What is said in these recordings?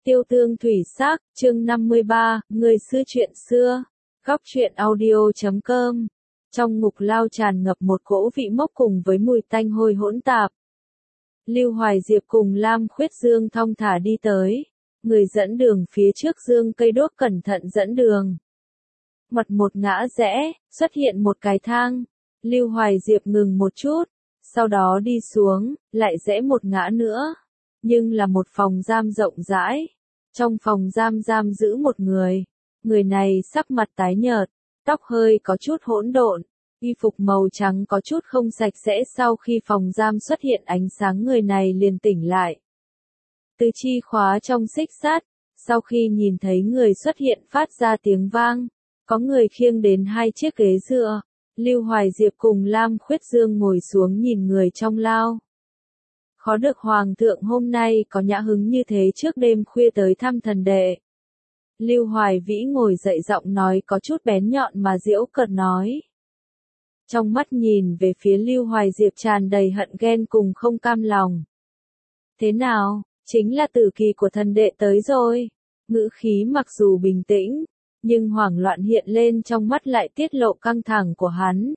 Tiêu tương thủy sắc, chương 53, người xưa chuyện xưa. Góc truyện audio.com. Trong ngục lao tràn ngập một cỗ vị mốc cùng với mùi tanh hôi hỗn tạp. Lưu Hoài Diệp cùng Lam Khuyết Dương thong thả đi tới. Người dẫn đường phía trước dương cây đuốc cẩn thận dẫn đường. Mặt một ngã rẽ, xuất hiện một cái thang. Lưu Hoài Diệp ngừng một chút, sau đó đi xuống, lại rẽ một ngã nữa. Nhưng là một phòng giam rộng rãi. Trong phòng giam giữ một người. Người này sắc mặt tái nhợt, tóc hơi có chút hỗn độn, y phục màu trắng có chút không sạch sẽ. Sau khi phòng giam xuất hiện ánh sáng, người này liền tỉnh lại. Tứ chi khóa trong xích sắt, sau khi nhìn thấy người xuất hiện phát ra tiếng vang. Có người khiêng đến hai chiếc ghế dựa. Lưu Hoài Diệp cùng Lam Khuyết Dương ngồi xuống nhìn người trong lao. Khó được Hoàng thượng hôm nay có nhã hứng như thế trước đêm khuya tới thăm thần đệ. Lưu Hoài Vĩ ngồi dậy, giọng nói có chút bén nhọn mà giễu cợt nói. Trong mắt nhìn về phía Lưu Hoài Diệp tràn đầy hận ghen cùng không cam lòng. Thế nào, chính là tử kỳ của thần đệ tới rồi. Ngữ khí mặc dù bình tĩnh, nhưng hoảng loạn hiện lên trong mắt lại tiết lộ căng thẳng của hắn.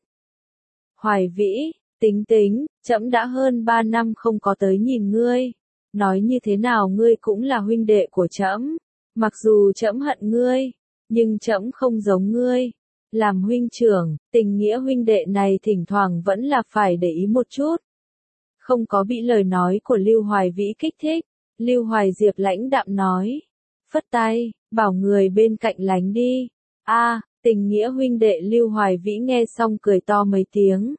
Hoài Vĩ, tính, trẫm đã hơn 3 năm không có tới nhìn ngươi. Nói như thế nào ngươi cũng là huynh đệ của trẫm. Mặc dù trẫm hận ngươi, nhưng trẫm không giống ngươi. Làm huynh trưởng, tình nghĩa huynh đệ này thỉnh thoảng vẫn là phải để ý một chút. Không có bị lời nói của Lưu Hoài Vĩ kích thích, Lưu Hoài Diệp lãnh đạm nói. Phất tay, bảo người bên cạnh lánh đi. Tình nghĩa huynh đệ. Lưu Hoài Vĩ nghe xong cười to mấy tiếng.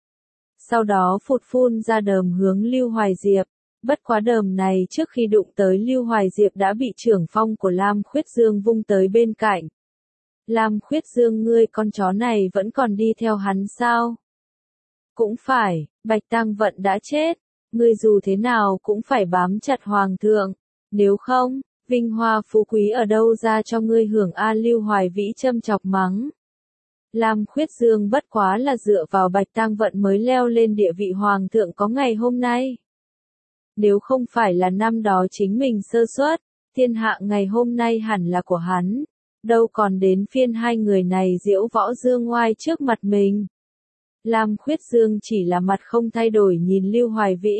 Sau đó phụt phun ra đờm hướng Lưu Hoài Diệp. Bất quá đờm này trước khi đụng tới Lưu Hoài Diệp đã bị trưởng phong của Lam Khuyết Dương vung tới bên cạnh. Lam Khuyết Dương, ngươi con chó này vẫn còn đi theo hắn sao? Cũng phải, Bạch Tang Vận đã chết. Ngươi dù thế nào cũng phải bám chặt Hoàng thượng. Nếu không, vinh hoa phú quý ở đâu ra cho ngươi hưởng? Lưu Hoài Vĩ châm chọc mắng. Lam Khuyết Dương bất quá là dựa vào Bạch Tang Vận mới leo lên địa vị Hoàng thượng có ngày hôm nay. Nếu không phải là năm đó chính mình sơ suất, thiên hạ ngày hôm nay hẳn là của hắn. Đâu còn đến phiên hai người này diễu võ dương oai trước mặt mình. Lam Khuyết Dương chỉ là mặt không thay đổi nhìn Lưu Hoài Vĩ.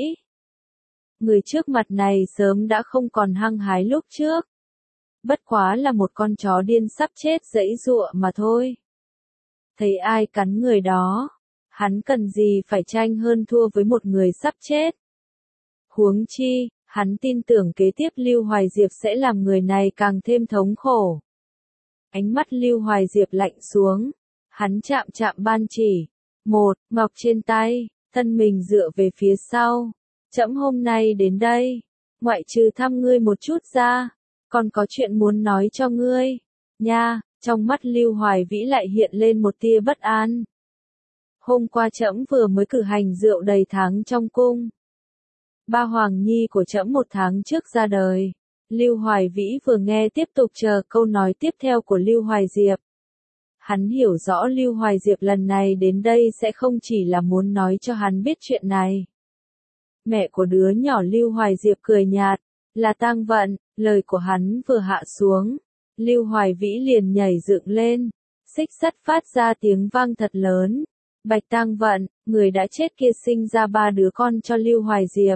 Người trước mặt này sớm đã không còn hăng hái lúc trước. Bất quá là một con chó điên sắp chết giãy giụa mà thôi. Thấy ai cắn người đó, hắn cần gì phải tranh hơn thua với một người sắp chết. Huống chi, hắn tin tưởng kế tiếp Lưu Hoài Diệp sẽ làm người này càng thêm thống khổ. Ánh mắt Lưu Hoài Diệp lạnh xuống, hắn chạm ban chỉ. Một, ngọc trên tay, thân mình dựa về phía sau. Trẫm hôm nay đến đây, ngoại trừ thăm ngươi một chút ra, còn có chuyện muốn nói cho ngươi. Nha, trong mắt Lưu Hoài Vĩ lại hiện lên một tia bất an. Hôm qua trẫm vừa mới cử hành rượu đầy tháng trong cung. Ba hoàng nhi của trẫm 1 tháng trước ra đời. Lưu Hoài Vĩ vừa nghe tiếp tục chờ câu nói tiếp theo của Lưu Hoài Diệp. Hắn hiểu rõ Lưu Hoài Diệp lần này đến đây sẽ không chỉ là muốn nói cho hắn biết chuyện này. Mẹ của đứa nhỏ Lưu Hoài Diệp cười nhạt, là Tang Vận. Lời của hắn vừa hạ xuống, Lưu Hoài Vĩ liền nhảy dựng lên, xích sắt phát ra tiếng vang thật lớn. Bạch Tang Vận, người đã chết kia sinh ra 3 đứa con cho Lưu Hoài Diệp.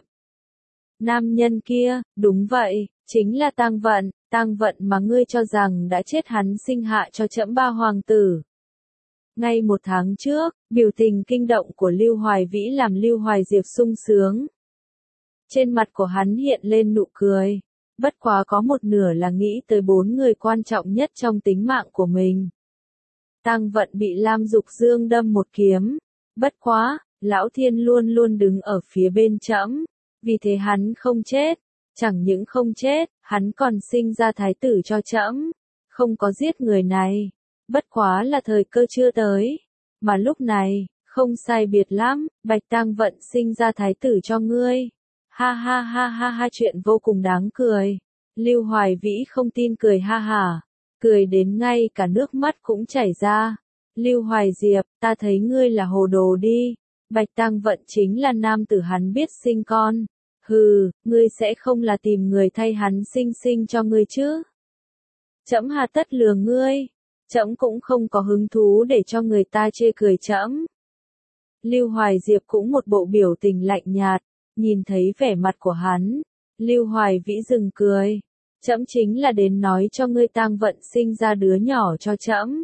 Nam nhân kia, đúng vậy, chính là Tang Vận mà ngươi cho rằng đã chết hắn sinh hạ cho trẫm 3 hoàng tử. Ngay 1 tháng trước, biểu tình kinh động của Lưu Hoài Vĩ làm Lưu Hoài Diệp sung sướng. Trên mặt của hắn hiện lên nụ cười, bất quá có một nửa là nghĩ tới 4 người quan trọng nhất trong tính mạng của mình. Tang Vận bị Lam Dục Dương đâm một kiếm, bất quá, Lão Thiên luôn luôn đứng ở phía bên trẫm, vì thế hắn không chết. Chẳng những không chết, hắn còn sinh ra thái tử cho trẫm, không có giết người này. Bất quá là thời cơ chưa tới. Mà lúc này, không sai biệt lắm, Bạch Tang Vận sinh ra thái tử cho ngươi. Ha ha ha ha ha, chuyện vô cùng đáng cười. Lưu Hoài Vĩ không tin cười ha hả, cười đến ngay cả nước mắt cũng chảy ra. Lưu Hoài Diệp, ta thấy ngươi là hồ đồ đi. Bạch Tang Vận chính là nam tử hắn biết sinh con. Hừ, ngươi sẽ không là tìm người thay hắn sinh sinh cho ngươi chứ? Trẫm hà tất lừa ngươi, trẫm cũng không có hứng thú để cho người ta chê cười trẫm. Lưu Hoài Diệp cũng một bộ biểu tình lạnh nhạt, nhìn thấy vẻ mặt của hắn, Lưu Hoài Vĩ dừng cười, trẫm chính là đến nói cho ngươi Tang Vận sinh ra đứa nhỏ cho trẫm.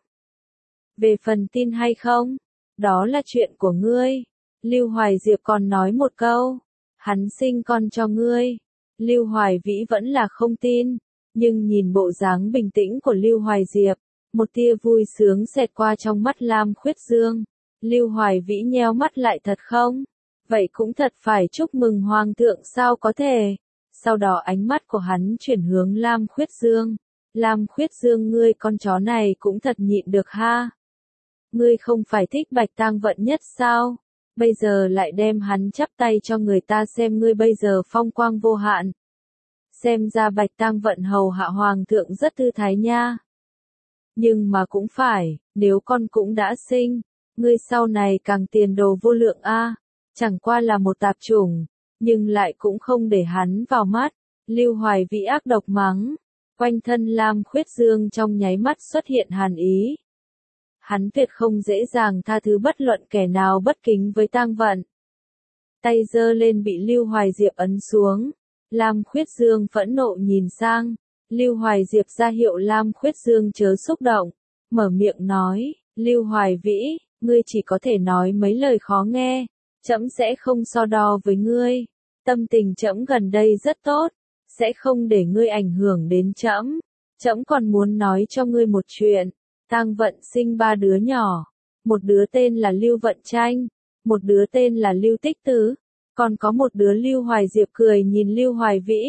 Về phần tin hay không, đó là chuyện của ngươi. Lưu Hoài Diệp còn nói một câu, hắn sinh con cho ngươi. Lưu Hoài Vĩ vẫn là không tin, nhưng nhìn bộ dáng bình tĩnh của Lưu Hoài Diệp, một tia vui sướng xẹt qua trong mắt Lam Khuyết Dương. Lưu Hoài Vĩ nheo mắt lại, thật không? Vậy cũng thật phải chúc mừng Hoàng thượng sao có thể. Sau đó ánh mắt của hắn chuyển hướng Lam Khuyết Dương. Lam Khuyết Dương, ngươi con chó này cũng thật nhịn được ha. Ngươi không phải thích Bạch Tang Vận nhất sao? Bây giờ lại đem hắn chắp tay cho người ta xem, ngươi bây giờ phong quang vô hạn. Xem ra Bạch Tang Vận hầu hạ Hoàng thượng rất thư thái nha. Nhưng mà cũng phải, nếu con cũng đã sinh, ngươi sau này càng tiền đồ vô lượng a. Chẳng qua là một tạp chủng, nhưng lại cũng không để hắn vào mắt. Lưu Hoài Vĩ ác độc mắng, quanh thân Lam Khuyết Dương trong nháy mắt xuất hiện hàn ý. Hắn tuyệt không dễ dàng tha thứ bất luận kẻ nào bất kính với Tang Vận. Tay giơ lên bị Lưu Hoài Diệp ấn xuống. Lam Khuyết Dương phẫn nộ nhìn sang. Lưu Hoài Diệp ra hiệu Lam Khuyết Dương chớ xúc động. Mở miệng nói, Lưu Hoài Vĩ, ngươi chỉ có thể nói mấy lời khó nghe. Trẫm sẽ không so đo với ngươi. Tâm tình trẫm gần đây rất tốt. Sẽ không để ngươi ảnh hưởng đến trẫm. Trẫm còn muốn nói cho ngươi một chuyện. Tang Vận sinh 3 đứa nhỏ, một đứa tên là Lưu Vận Tranh, một đứa tên là Lưu Tích Tứ, còn có một đứa Lưu Hoài Diệp cười nhìn Lưu Hoài Vĩ.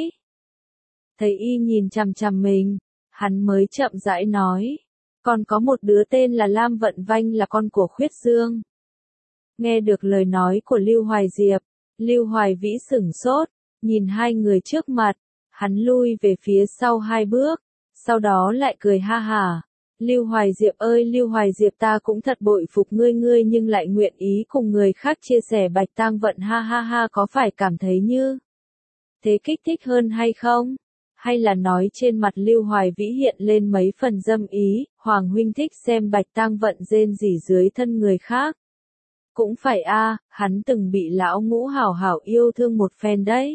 Thấy y nhìn chằm chằm mình, hắn mới chậm rãi nói, còn có một đứa tên là Lam Vận Vanh là con của Khuyết Dương. Nghe được lời nói của Lưu Hoài Diệp, Lưu Hoài Vĩ sửng sốt, nhìn hai người trước mặt, hắn lui về phía sau 2 bước, sau đó lại cười ha hả. Lưu Hoài Diệp ơi, Lưu Hoài Diệp, ta cũng thật bội phục ngươi, ngươi nhưng lại nguyện ý cùng người khác chia sẻ Bạch Tang Vận, ha ha ha, có phải cảm thấy như thế kích thích hơn hay không? Hay là nói trên mặt Lưu Hoài Vĩ hiện lên mấy phần dâm ý, Hoàng huynh thích xem Bạch Tang Vận rên rỉ dưới thân người khác. Cũng phải a, hắn từng bị lão Ngũ hảo hảo yêu thương một phen đấy.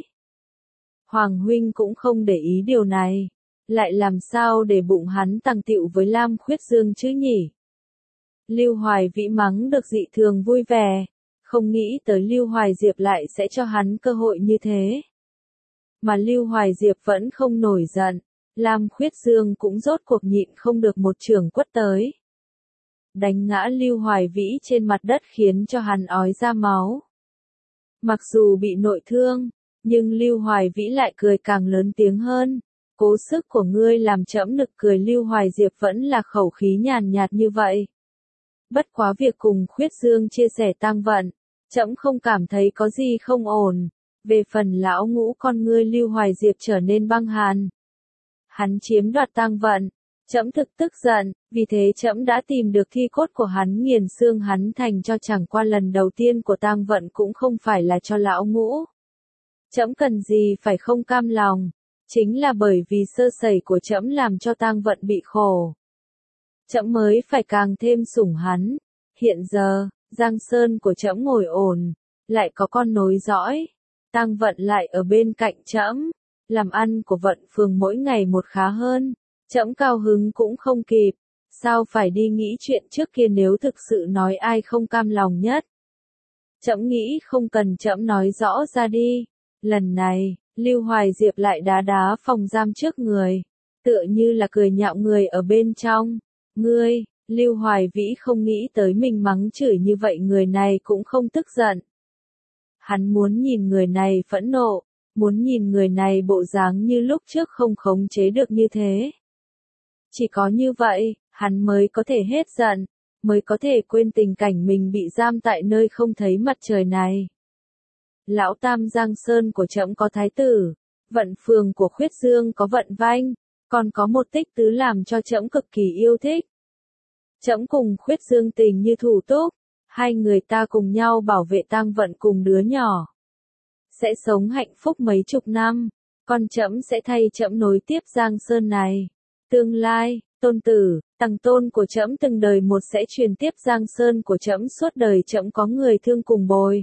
Hoàng huynh cũng không để ý điều này. Lại làm sao để bụng hắn tàng tiệu với Lam Khuyết Dương chứ nhỉ? Lưu Hoài Vĩ mắng được dị thường vui vẻ, không nghĩ tới Lưu Hoài Diệp lại sẽ cho hắn cơ hội như thế. Mà Lưu Hoài Diệp vẫn không nổi giận, Lam Khuyết Dương cũng rốt cuộc nhịn không được một chưởng quất tới. Đánh ngã Lưu Hoài Vĩ trên mặt đất khiến cho hắn ói ra máu. Mặc dù bị nội thương, nhưng Lưu Hoài Vĩ lại cười càng lớn tiếng hơn. Cố sức của ngươi làm trẫm nực cười. Lưu Hoài Diệp vẫn là khẩu khí nhàn nhạt như vậy. Bất quá việc cùng Khuyết Dương chia sẻ Tang Vận, trẫm không cảm thấy có gì không ổn. Về phần lão Ngũ con ngươi, Lưu Hoài Diệp trở nên băng hàn. Hắn chiếm đoạt Tang Vận, trẫm thực tức giận, vì thế trẫm đã tìm được thi cốt của hắn, nghiền xương hắn thành cho, chẳng qua lần đầu tiên của Tang Vận cũng không phải là cho lão Ngũ. Trẫm cần gì phải không cam lòng. Chính là bởi vì sơ sẩy của trẫm làm cho Tang Vận bị khổ. Trẫm mới phải càng thêm sủng hắn. Hiện giờ, Giang Sơn của trẫm ngồi ổn, lại có con nối dõi. Tang Vận lại ở bên cạnh trẫm, làm ăn của Vận Phường mỗi ngày một khá hơn. Trẫm cao hứng cũng không kịp, sao phải đi nghĩ chuyện trước kia, nếu thực sự nói ai không cam lòng nhất. Trẫm nghĩ không cần trẫm nói rõ ra đi. Lần này, Lưu Hoài Diệp lại đá đá phòng giam trước người, tựa như là cười nhạo người ở bên trong. Ngươi, Lưu Hoài Vĩ không nghĩ tới mình mắng chửi như vậy người này cũng không tức giận. Hắn muốn nhìn người này phẫn nộ, muốn nhìn người này bộ dáng như lúc trước không khống chế được như thế. Chỉ có như vậy, hắn mới có thể hết giận, mới có thể quên tình cảnh mình bị giam tại nơi không thấy mặt trời này. Lão Tam, Giang Sơn của trẫm có Thái Tử, Vận Phường của Khuyết Dương có Vận Vanh, còn có một Tích Tứ làm cho trẫm cực kỳ yêu thích. Trẫm cùng Khuyết Dương tình như thủ túc, hai người ta cùng nhau bảo vệ Tang Vận cùng đứa nhỏ. sẽ sống hạnh phúc mấy chục năm, con trẫm sẽ thay trẫm nối tiếp Giang Sơn này. Tương lai, tôn tử, tằng tôn của trẫm từng đời một sẽ truyền tiếp Giang Sơn của trẫm, suốt đời trẫm có người thương cùng bồi,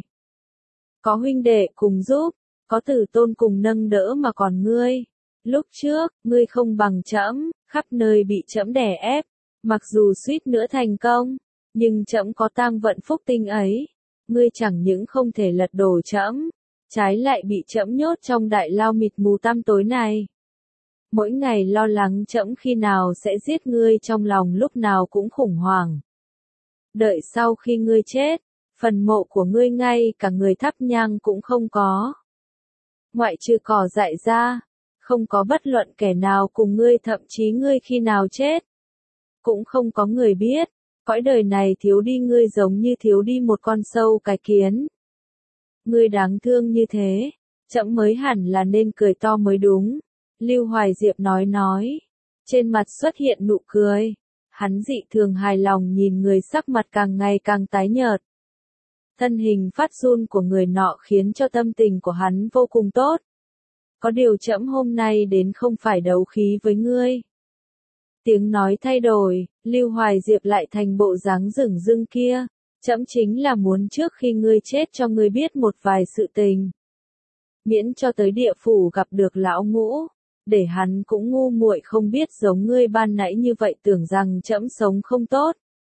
có huynh đệ cùng giúp, có tử tôn cùng nâng đỡ, mà còn ngươi, lúc trước, ngươi không bằng trẫm, khắp nơi bị trẫm đè ép, mặc dù suýt nữa thành công, nhưng trẫm có tang vận phúc tinh ấy, ngươi chẳng những không thể lật đổ trẫm, trái lại bị trẫm nhốt trong đại lao mịt mù tăm tối này. Mỗi ngày lo lắng trẫm khi nào sẽ giết ngươi, trong lòng lúc nào cũng khủng hoảng. Đợi sau khi ngươi chết, phần mộ của ngươi ngay cả người thắp nhang cũng không có. Ngoại trừ cỏ dại ra, không có bất luận kẻ nào cùng ngươi, thậm chí ngươi khi nào chết, cũng không có người biết. Cõi đời này thiếu đi ngươi giống như thiếu đi một con sâu cái kiến. Ngươi đáng thương như thế, trẫm mới hẳn là nên cười to mới đúng. Lưu Hoài Diệp nói. Trên mặt xuất hiện nụ cười. Hắn dị thường hài lòng nhìn người sắc mặt càng ngày càng tái nhợt. Thân hình phát run của người nọ khiến cho tâm tình của hắn vô cùng tốt. Có điều trẫm hôm nay đến không phải đấu khí với ngươi. Tiếng nói thay đổi, Lưu Hoài Diệp lại thành bộ dáng dửng dưng kia. Trẫm chính là muốn trước khi ngươi chết cho ngươi biết một vài sự tình. Miễn cho tới địa phủ gặp được lão Ngũ, để hắn cũng ngu muội không biết giống ngươi ban nãy như vậy, tưởng rằng trẫm sống không tốt.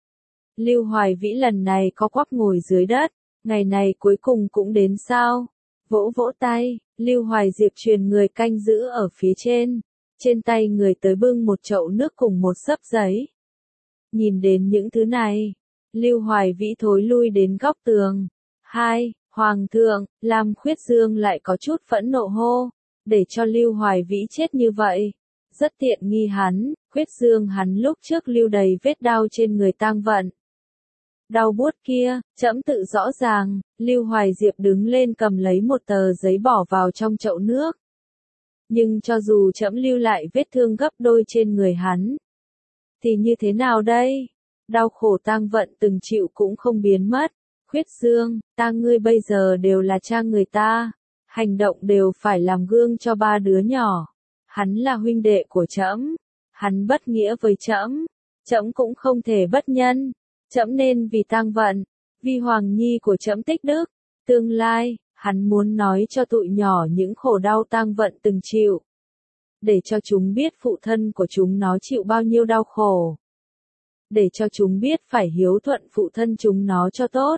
Lưu Hoài Vĩ lần này có quắp ngồi dưới đất, ngày này cuối cùng cũng đến sao? Vỗ vỗ tay, Lưu Hoài Diệp truyền người canh giữ ở phía trên. Trên tay người tới bưng một chậu nước cùng một xấp giấy. Nhìn đến những thứ này, Lưu Hoài Vĩ thối lui đến góc tường. Hoàng thượng, Lam Khuyết Dương lại có chút phẫn nộ hô, để cho Lưu Hoài Vĩ chết như vậy. Rất tiện nghi hắn, Khuyết Dương hắn lúc trước lưu đầy vết đau trên người tang vận. Đau buốt kia, trẫm tự rõ ràng. Lưu Hoài Diệp đứng lên cầm lấy một tờ giấy bỏ vào trong chậu nước. Nhưng cho dù trẫm lưu lại vết thương gấp đôi trên người hắn, thì như thế nào đây? Đau khổ tang vận từng chịu cũng không biến mất. Khuyết Dương, ta ngươi bây giờ đều là cha người ta, hành động đều phải làm gương cho ba đứa nhỏ. Hắn là huynh đệ của trẫm, hắn bất nghĩa với trẫm, trẫm cũng không thể bất nhân. Trẫm nên vì tang vận, vì hoàng nhi của trẫm tích đức, tương lai, hắn muốn nói cho tụi nhỏ những khổ đau tang vận từng chịu, để cho chúng biết phụ thân của chúng nó chịu bao nhiêu đau khổ, để cho chúng biết phải hiếu thuận phụ thân chúng nó cho tốt.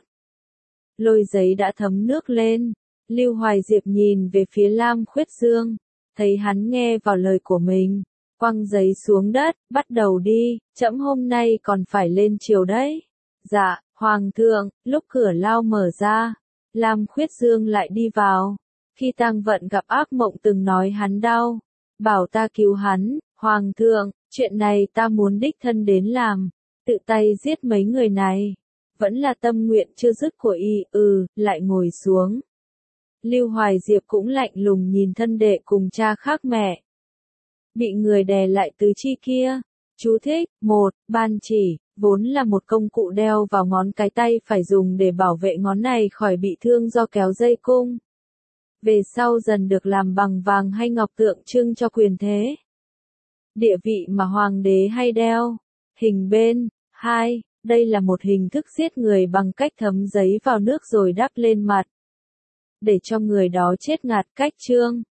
Lôi giấy đã thấm nước lên, Lưu Hoài Diệp nhìn về phía Lam Khuyết Dương, thấy hắn nghe vào lời của mình, quăng giấy xuống đất, bắt đầu đi, trẫm hôm nay còn phải lên triều đấy. Dạ, Hoàng thượng. Lúc cửa lao mở ra, Lam Khuyết Dương lại đi vào. Khi tang vận gặp ác mộng từng nói hắn đau, bảo ta cứu hắn. Hoàng thượng, chuyện này ta muốn đích thân đến làm, tự tay giết mấy người này. Vẫn là tâm nguyện chưa dứt của y. Lại ngồi xuống. Lưu Hoài Diệp cũng lạnh lùng nhìn thân đệ cùng cha khác mẹ. Bị người đè lại tứ chi kia. Chú thích. 1. Ban chỉ, vốn là một công cụ đeo vào ngón cái tay phải dùng để bảo vệ ngón này khỏi bị thương do kéo dây cung. Về sau dần được làm bằng vàng hay ngọc tượng trưng cho quyền thế, địa vị mà hoàng đế hay đeo. Hình bên. 2. Đây là một hình thức giết người bằng cách thấm giấy vào nước rồi đắp lên mặt, để cho người đó chết ngạt. Cách chương